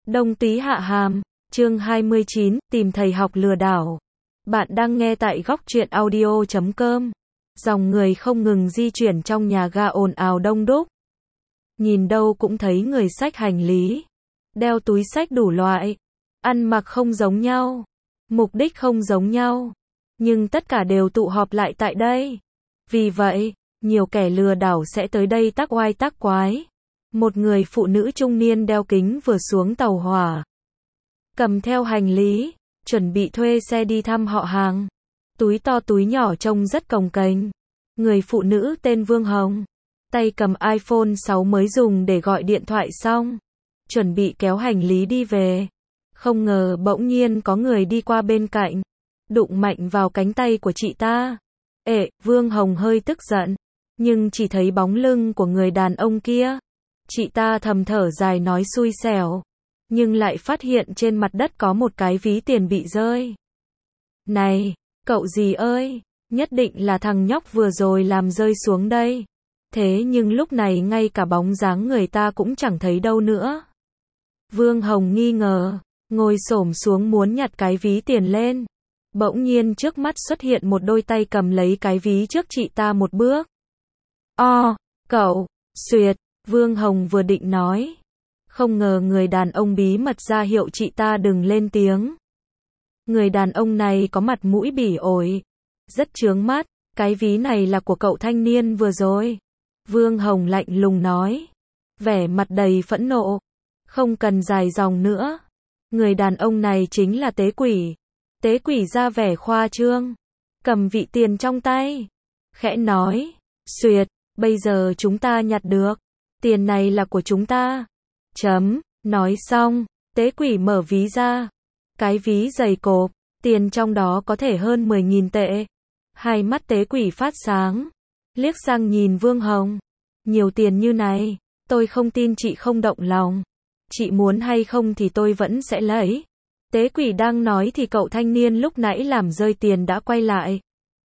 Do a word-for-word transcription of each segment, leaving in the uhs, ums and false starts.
Đông Túy Hạ Hàm, chương hai mươi chín, tìm thầy học lừa đảo. Bạn đang nghe tại góc truyện audio chấm com. Dòng người không ngừng di chuyển trong nhà ga ồn ào đông đúc. Nhìn đâu cũng thấy người xách hành lý, đeo túi xách đủ loại, ăn mặc không giống nhau, mục đích không giống nhau, nhưng tất cả đều tụ họp lại tại đây. Vì vậy, nhiều kẻ lừa đảo sẽ tới đây tác oai tác quái. Một người phụ nữ trung niên đeo kính vừa xuống tàu hỏa, cầm theo hành lý, chuẩn bị thuê xe đi thăm họ hàng. Túi to túi nhỏ trông rất cồng kềnh. Người phụ nữ tên Vương Hồng, tay cầm iPhone sáu mới dùng để gọi điện thoại xong, chuẩn bị kéo hành lý đi về. Không ngờ bỗng nhiên có người đi qua bên cạnh, đụng mạnh vào cánh tay của chị ta. Ệ, Vương Hồng hơi tức giận, nhưng chỉ thấy bóng lưng của người đàn ông kia. Chị ta thầm thở dài nói xui xẻo, nhưng lại phát hiện trên mặt đất có một cái ví tiền bị rơi. Này, cậu gì ơi, nhất định là thằng nhóc vừa rồi làm rơi xuống đây. Thế nhưng lúc này ngay cả bóng dáng người ta cũng chẳng thấy đâu nữa. Vương Hồng nghi ngờ, ngồi xổm xuống muốn nhặt cái ví tiền lên. Bỗng nhiên trước mắt xuất hiện một đôi tay cầm lấy cái ví trước chị ta một bước. O, cậu, xuyệt. Vương Hồng vừa định nói, không ngờ người đàn ông bí mật ra hiệu chị ta đừng lên tiếng. Người đàn ông này có mặt mũi bỉ ổi, rất chướng mắt. Cái ví này là của cậu thanh niên vừa rồi. Vương Hồng lạnh lùng nói, vẻ mặt đầy phẫn nộ. Không cần dài dòng nữa. Người đàn ông này chính là Tế Quỷ. Tế Quỷ ra vẻ khoa trương, cầm vị tiền trong tay, khẽ nói, xuyệt, bây giờ chúng ta nhặt được. Tiền này là của chúng ta. Chấm, nói xong, Tế Quỷ mở ví ra. Cái ví dày cộp, tiền trong đó có thể hơn mười nghìn tệ. Hai mắt Tế Quỷ phát sáng, liếc sang nhìn Vương Hồng. Nhiều tiền như này, tôi không tin chị không động lòng. Chị muốn hay không thì tôi vẫn sẽ lấy. Tế Quỷ đang nói thì cậu thanh niên lúc nãy làm rơi tiền đã quay lại.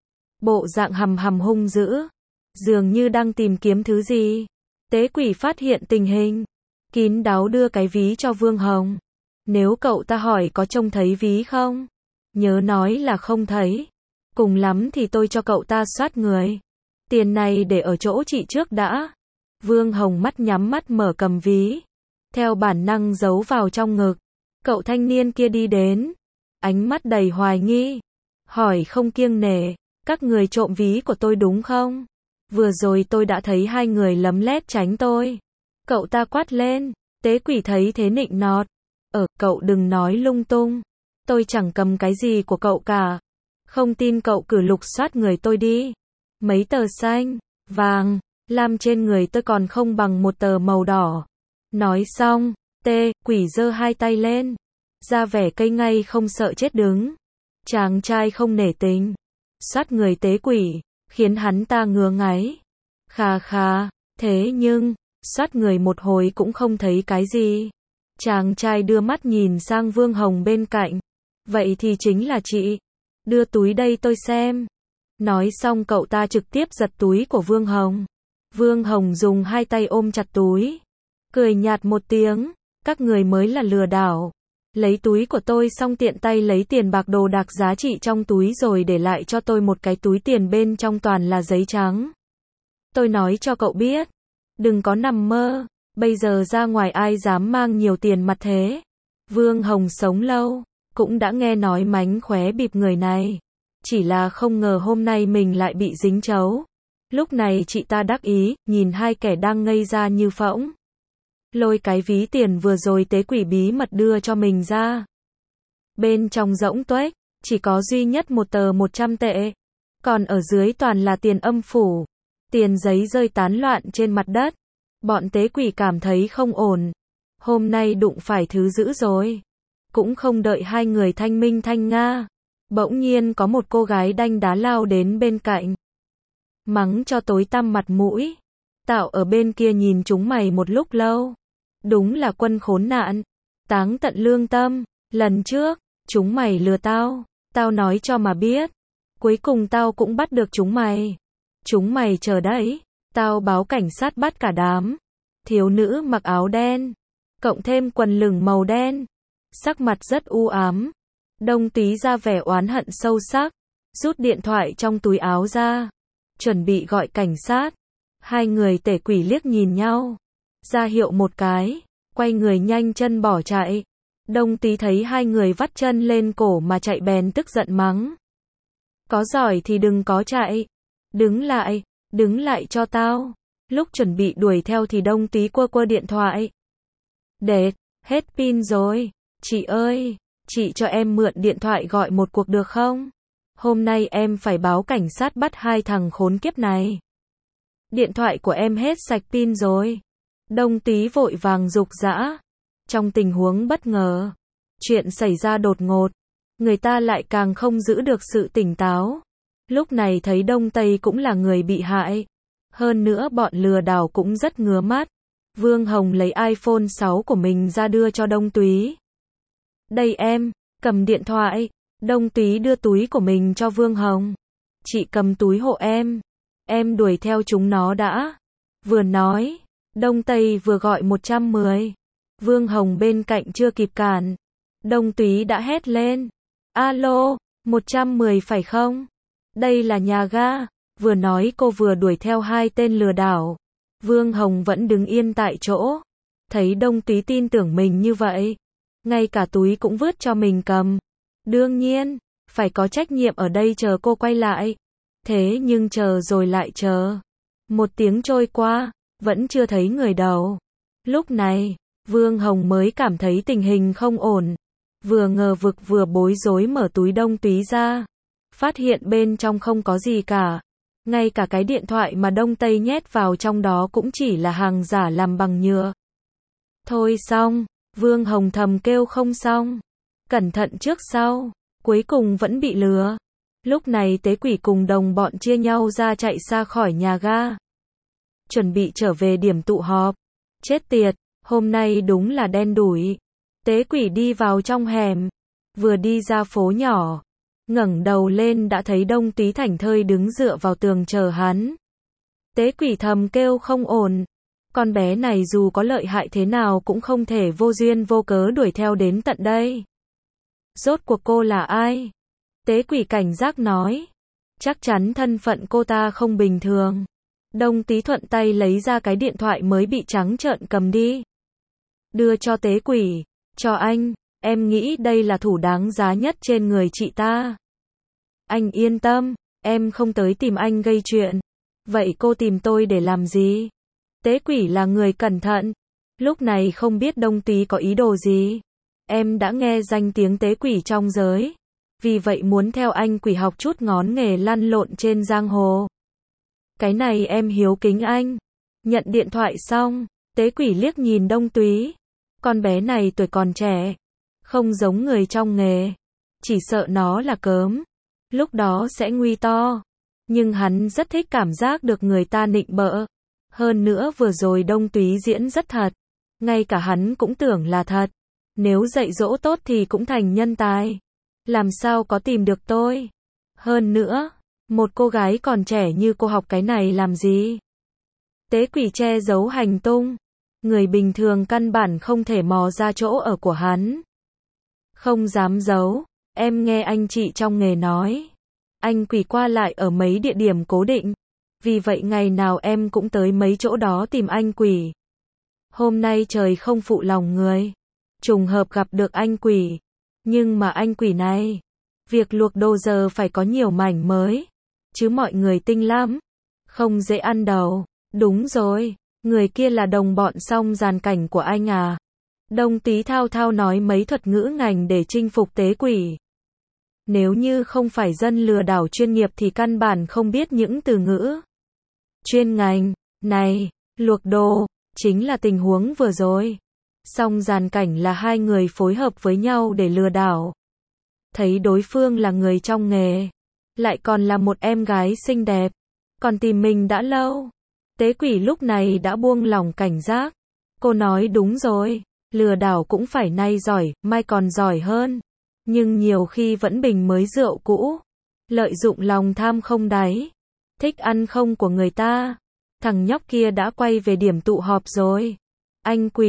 Bộ dạng hầm hầm hung dữ, dường như đang tìm kiếm thứ gì. Tế Quỷ phát hiện tình hình, kín đáo đưa cái ví cho Vương Hồng. Nếu cậu ta hỏi có trông thấy ví không, nhớ nói là không thấy. Cùng lắm thì tôi cho cậu ta soát người. Tiền này để ở chỗ chị trước đã. Vương Hồng mắt nhắm mắt mở cầm ví, theo bản năng giấu vào trong ngực. Cậu thanh niên kia đi đến, ánh mắt đầy hoài nghi, hỏi không kiêng nể, các người trộm ví của tôi đúng không? Vừa rồi tôi đã thấy hai người lấm lét tránh tôi. Cậu ta quát lên. Tế Quỷ thấy thế nịnh nọt. Ờ, cậu đừng nói lung tung. Tôi chẳng cầm cái gì của cậu cả. Không tin cậu cử lục soát người tôi đi. Mấy tờ xanh, vàng, lam trên người tôi còn không bằng một tờ màu đỏ. Nói xong, Tế Quỷ giơ hai tay lên, ra vẻ cây ngay không sợ chết đứng. Chàng trai không nể tình, soát người Tế Quỷ khiến hắn ta ngứa ngáy. Khà khà, thế nhưng, soát người một hồi cũng không thấy cái gì. Chàng trai đưa mắt nhìn sang Vương Hồng bên cạnh. Vậy thì chính là chị. Đưa túi đây tôi xem. Nói xong cậu ta trực tiếp giật túi của Vương Hồng. Vương Hồng dùng hai tay ôm chặt túi, cười nhạt một tiếng. Các người mới là lừa đảo. Lấy túi của tôi xong tiện tay lấy tiền bạc đồ đạc giá trị trong túi rồi để lại cho tôi một cái túi tiền bên trong toàn là giấy trắng. Tôi nói cho cậu biết, đừng có nằm mơ, bây giờ ra ngoài ai dám mang nhiều tiền mặt thế. Vương Hồng sống lâu, cũng đã nghe nói mánh khóe bịp người này. Chỉ là không ngờ hôm nay mình lại bị dính chấu. Lúc này chị ta đắc ý, nhìn hai kẻ đang ngây ra như phỗng. Lôi cái ví tiền vừa rồi Tế Quỷ bí mật đưa cho mình ra. Bên trong rỗng tuếch, chỉ có duy nhất một tờ một trăm tệ. Còn ở dưới toàn là tiền âm phủ. Tiền giấy rơi tán loạn trên mặt đất. Bọn Tế Quỷ cảm thấy không ổn. Hôm nay đụng phải thứ dữ rồi. Cũng không đợi hai người thanh minh thanh nga. Bỗng nhiên có một cô gái đanh đá lao đến bên cạnh. Mắng cho tối tăm mặt mũi. Tạo ở bên kia nhìn chúng mày một lúc lâu. Đúng là quân khốn nạn. Táng tận lương tâm. Lần trước, chúng mày lừa tao. Tao nói cho mà biết. Cuối cùng tao cũng bắt được chúng mày. Chúng mày chờ đấy. Tao báo cảnh sát bắt cả đám. Thiếu nữ mặc áo đen. cộng thêm quần lửng màu đen. Sắc mặt rất u ám. Đông Túy ra vẻ oán hận sâu sắc, rút điện thoại trong túi áo ra, chuẩn bị gọi cảnh sát. Hai người tể quỷ liếc nhìn nhau, ra hiệu một cái, quay người nhanh chân bỏ chạy. Đông Túy thấy hai người vắt chân lên cổ mà chạy bèn tức giận mắng. Có giỏi thì đừng có chạy. Đứng lại, đứng lại cho tao. Lúc chuẩn bị đuổi theo thì Đông Túy quơ quơ điện thoại. Đệt, hết pin rồi. Chị ơi, chị cho em mượn điện thoại gọi một cuộc được không? Hôm nay em phải báo cảnh sát bắt hai thằng khốn kiếp này. Điện thoại của em hết sạch pin rồi. Đông Túy vội vàng giục giã. Trong tình huống bất ngờ, chuyện xảy ra đột ngột, người ta lại càng không giữ được sự tỉnh táo. Lúc này thấy Đông Tây cũng là người bị hại. Hơn nữa bọn lừa đảo cũng rất ngứa mắt. Vương Hồng lấy iPhone sáu của mình ra đưa cho Đông Túy. Đây em, cầm điện thoại. Đông Túy đưa túi của mình cho Vương Hồng. Chị cầm túi hộ em. Em đuổi theo chúng nó đã. Vừa nói, Đông Tây vừa gọi một trăm mười. Vương Hồng bên cạnh chưa kịp cản. Đông Túy đã hét lên. Alo, một trăm mười phải không? Đây là nhà ga. Vừa nói cô vừa đuổi theo hai tên lừa đảo. Vương Hồng vẫn đứng yên tại chỗ. Thấy Đông Túy tin tưởng mình như vậy, ngay cả túi cũng vứt cho mình cầm. Đương nhiên, phải có trách nhiệm ở đây chờ cô quay lại. Thế nhưng chờ rồi lại chờ. Một tiếng trôi qua, vẫn chưa thấy người đầu. Lúc này, Vương Hồng mới cảm thấy tình hình không ổn. Vừa ngờ vực vừa bối rối mở túi Đông Túy ra. Phát hiện bên trong không có gì cả. Ngay cả cái điện thoại mà Đông Tây nhét vào trong đó cũng chỉ là hàng giả làm bằng nhựa. Thôi xong, Vương Hồng thầm kêu không xong. Cẩn thận trước sau, cuối cùng vẫn bị lừa. Lúc này tế quỷ cùng đồng bọn chia nhau ra chạy xa khỏi nhà ga. Chuẩn bị trở về điểm tụ họp. Chết tiệt, hôm nay đúng là đen đủi. Tế quỷ đi vào trong hẻm. Vừa đi ra phố nhỏ, ngẩng đầu lên đã thấy Đông Túy thảnh thơi đứng dựa vào tường chờ hắn. Tế quỷ thầm kêu không ổn. Con bé này dù có lợi hại thế nào cũng không thể vô duyên vô cớ đuổi theo đến tận đây. Rốt cuộc cô là ai? Tế quỷ cảnh giác nói. Chắc chắn thân phận cô ta không bình thường. Đông Túy thuận tay lấy ra cái điện thoại mới bị trắng trợn cầm đi. Đưa cho tế quỷ. Cho anh, em nghĩ đây là thủ đáng giá nhất trên người chị ta. Anh yên tâm, em không tới tìm anh gây chuyện. Vậy cô tìm tôi để làm gì? Tế quỷ là người cẩn thận. Lúc này không biết Đông Túy có ý đồ gì. Em đã nghe danh tiếng tế quỷ trong giới. Vì vậy muốn theo anh quỷ học chút ngón nghề lăn lộn trên giang hồ. Cái này em hiếu kính anh. Nhận điện thoại xong, tế quỷ liếc nhìn Đông Túy. Con bé này tuổi còn trẻ. Không giống người trong nghề. Chỉ sợ nó là cớm. Lúc đó sẽ nguy to. Nhưng hắn rất thích cảm giác được người ta nịnh bợ. Hơn nữa vừa rồi Đông Túy diễn rất thật. Ngay cả hắn cũng tưởng là thật. Nếu dạy dỗ tốt thì cũng thành nhân tài. Làm sao có tìm được tôi? Hơn nữa, một cô gái còn trẻ như cô học cái này làm gì? Tế quỷ che giấu hành tung. Người bình thường căn bản không thể mò ra chỗ ở của hắn. Không dám giấu, em nghe anh chị trong nghề nói. Anh quỷ qua lại ở mấy địa điểm cố định. Vì vậy ngày nào em cũng tới mấy chỗ đó tìm anh quỷ. Hôm nay trời không phụ lòng người. Trùng hợp gặp được anh quỷ. Nhưng mà anh quỷ này, việc luộc đồ giờ phải có nhiều mảnh mới. Chứ mọi người tinh lắm. Không dễ ăn đâu. Đúng rồi, người kia là đồng bọn song giàn cảnh của anh à. Đông Túy thao thao nói mấy thuật ngữ ngành để chinh phục tế quỷ. Nếu như không phải dân lừa đảo chuyên nghiệp thì căn bản không biết những từ ngữ chuyên ngành này. Luộc đồ chính là tình huống vừa rồi. Song giàn cảnh là hai người phối hợp với nhau để lừa đảo. Thấy đối phương là người trong nghề, lại còn là một em gái xinh đẹp, còn tìm mình đã lâu. Tế quỷ lúc này đã buông lỏng cảnh giác. Cô nói đúng rồi, lừa đảo cũng phải nay giỏi, mai còn giỏi hơn. Nhưng nhiều khi vẫn bình mới rượu cũ. Lợi dụng lòng tham không đáy. Thích ăn không của người ta. Thằng nhóc kia đã quay về điểm tụ họp rồi. Anh quỷ,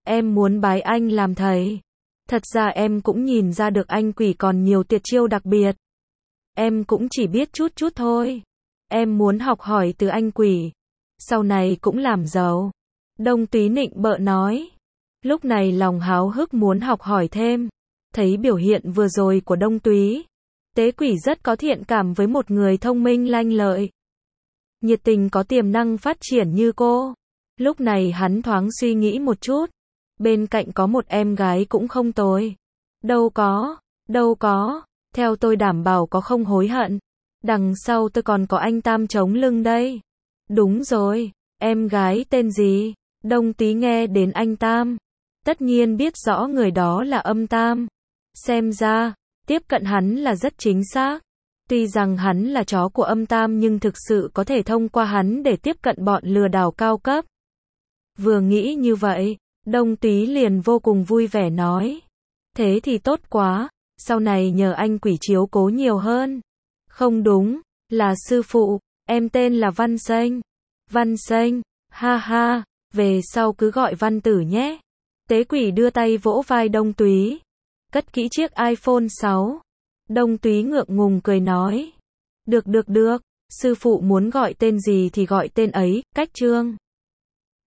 Em muốn bái anh làm thầy. Thật ra em cũng nhìn ra được anh quỷ còn nhiều tuyệt chiêu đặc biệt. Em cũng chỉ biết chút chút thôi. Em muốn học hỏi từ anh quỷ. Sau này cũng làm giàu. Đông Túy nịnh bợ nói. Lúc này lòng háo hức muốn học hỏi thêm. Thấy biểu hiện vừa rồi của Đông Túy, Tế Quỷ rất có thiện cảm với một người thông minh lanh lợi, nhiệt tình có tiềm năng phát triển như cô. Lúc này hắn thoáng suy nghĩ một chút. Bên cạnh có một em gái cũng không tồi. Đâu có, đâu có, theo tôi đảm bảo có không hối hận. Đằng sau tôi còn có anh Tam chống lưng đây. Đúng rồi, em gái tên gì? Đông Túy nghe đến anh Tam, tất nhiên biết rõ người đó là Âm Tam. Xem ra, tiếp cận hắn là rất chính xác. Tuy rằng hắn là chó của Âm Tam nhưng thực sự có thể thông qua hắn để tiếp cận bọn lừa đảo cao cấp. Vừa nghĩ như vậy, Đông Túy liền vô cùng vui vẻ nói. Thế thì tốt quá, sau này nhờ anh quỷ chiếu cố nhiều hơn. Không đúng, là sư phụ, em tên là Văn Xanh. Văn Xanh, ha ha, về sau cứ gọi Văn Tử nhé. Tế Quỷ đưa tay vỗ vai Đông Túy, cất kỹ chiếc iPhone sáu. Đông Túy ngượng ngùng cười nói. Được được được, sư phụ muốn gọi tên gì thì gọi tên ấy, cách chương.